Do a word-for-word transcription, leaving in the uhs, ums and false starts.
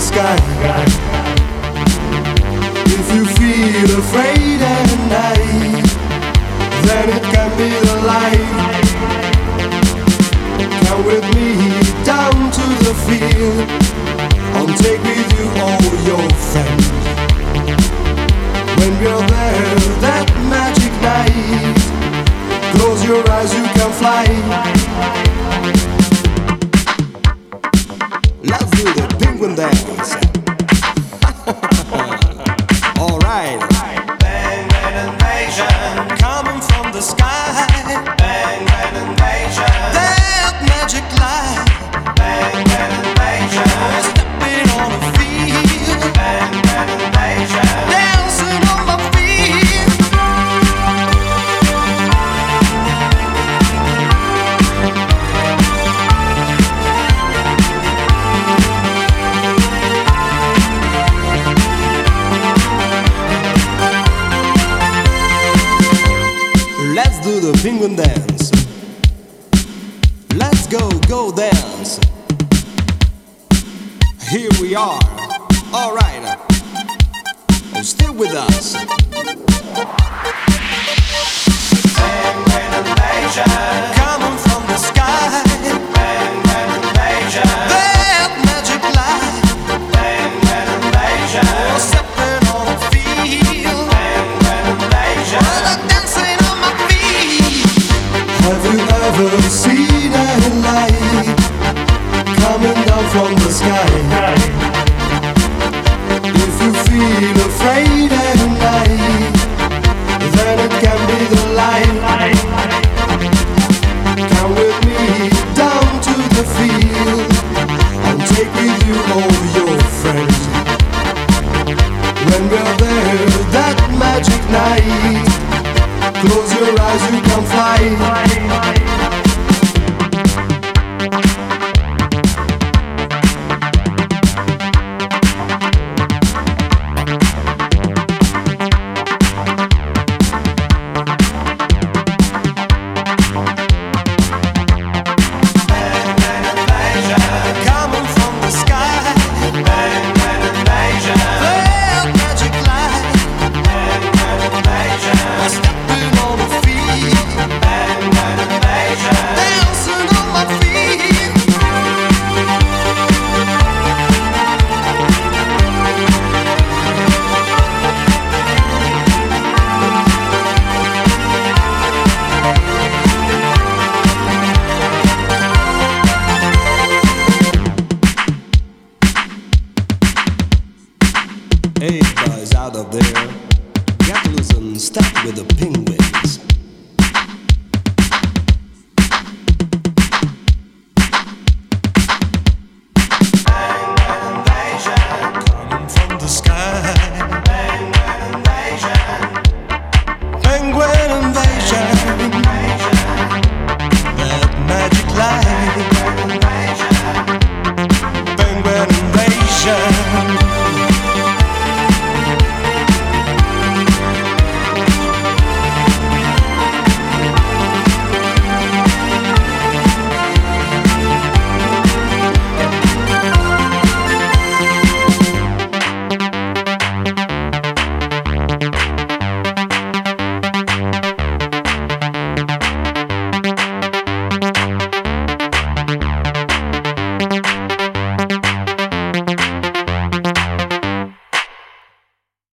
sky. If you feel afraid at night, then it can be the light. Come with me down to the field, and take with you all your friends. When you're there that magic night, close your eyes, you can fly. Let's do the penguin dance. All right. Bang, bang, invasion, coming from the sky. Bang, bang, invasion, that magic light. Bang, bang, invasion, stepping on a field. Bang, bang, invasion, dancing on my feet. Let's do the penguin dance. Let's go, go dance. Here we are. All right. Oh, stay with us. Bang, bang, invasion, coming from the sky. Bang, bang, invasion, that magic light. Bang, bang, invasion, stepping on a field. Bang, bang, invasion, dancing on my feet. Have you ever seen a light coming down from the sky? If you feel afraid at night, then it can be the light. Come with me down to the field, and take with you all your friends. When we're there that magic night, close your eyes, you can fly. Coming from the sky. Bang, bang, invasion, that magic light. Bang, bang, invasion, stepping on the feet. Bang, bang, invasion, dancing on my feet. Hey guys out of there, get loose and step with the penguins.